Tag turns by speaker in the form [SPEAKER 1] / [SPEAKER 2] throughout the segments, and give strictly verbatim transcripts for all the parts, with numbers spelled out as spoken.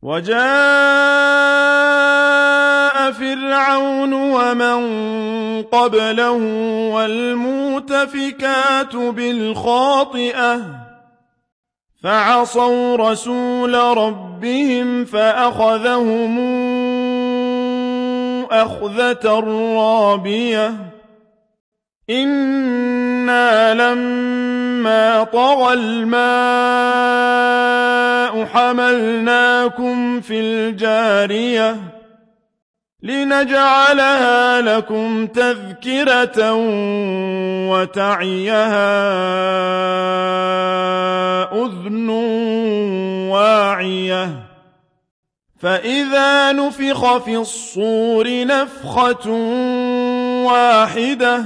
[SPEAKER 1] وجاء فرعون ومن قبله والمؤتفكات بالخاطئة فعصوا رسول ربهم فأخذهم أخذة رابية إنا لما طغى الماء حملناكم في الجارية لنجعلها لكم تذكرة وتعيها أذن واعية فإذا نفخ في الصور نفخة واحدة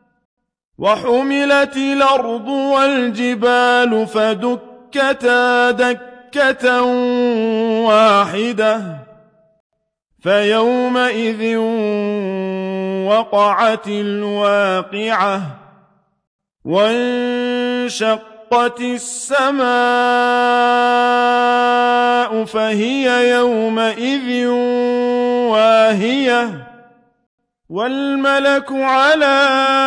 [SPEAKER 1] وحملت الأرض والجبال فدكتا دكة واحدة فيومئذ وقعت الواقعة وانشقت السماء فهي يومئذ واهية والملك على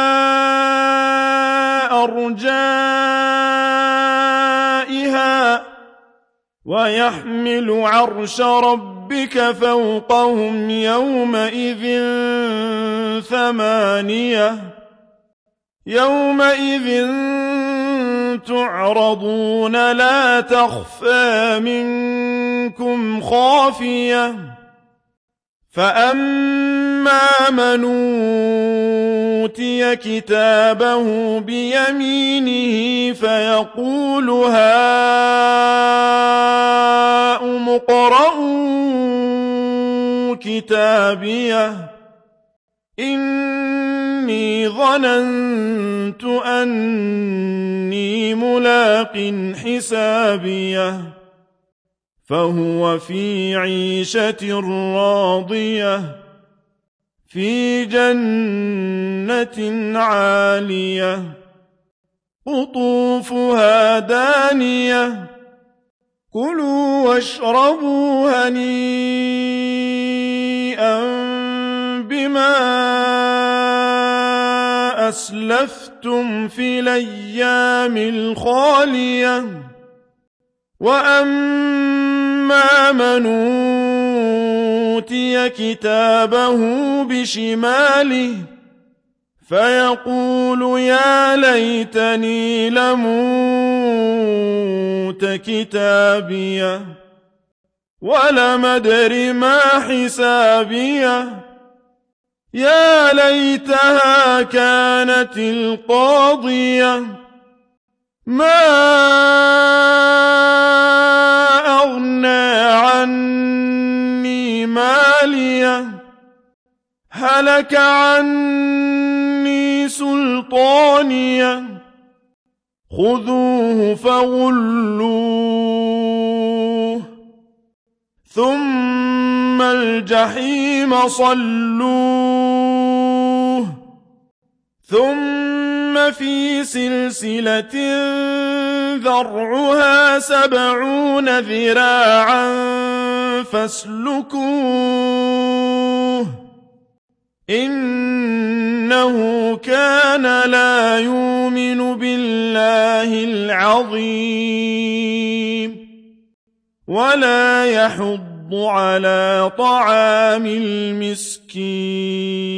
[SPEAKER 1] أرجائها ويحمل عرش ربك فوقهم يومئذ ثمانية يومئذ تعرضون لا تخفى منكم خافية فأما من أوتي كتابه بيمينه فيقول هاؤم اقرءوا كتابيه إني ظننت أني ملاق حسابيه فهو في عيشة راضية في جنة عالية قطوفها دانية كلوا واشربوا هنيئا بما أسلفتم في الأيام الخالية وأما من أوتي كتابه بشماله فيقول يا ليتني لموت كتابيه ولم أدر ما حسابيه يا ليتها كانت القاضية ما أغنى عني ماليه هلك عني سلطانيه خذوه فغلوه ثم الجحيم صلوه ثم في سلسلة ذرعها سبعون ذراعا فاسلكوه إنه كان لا يؤمن بالله العظيم ولا يحض على طعام المسكين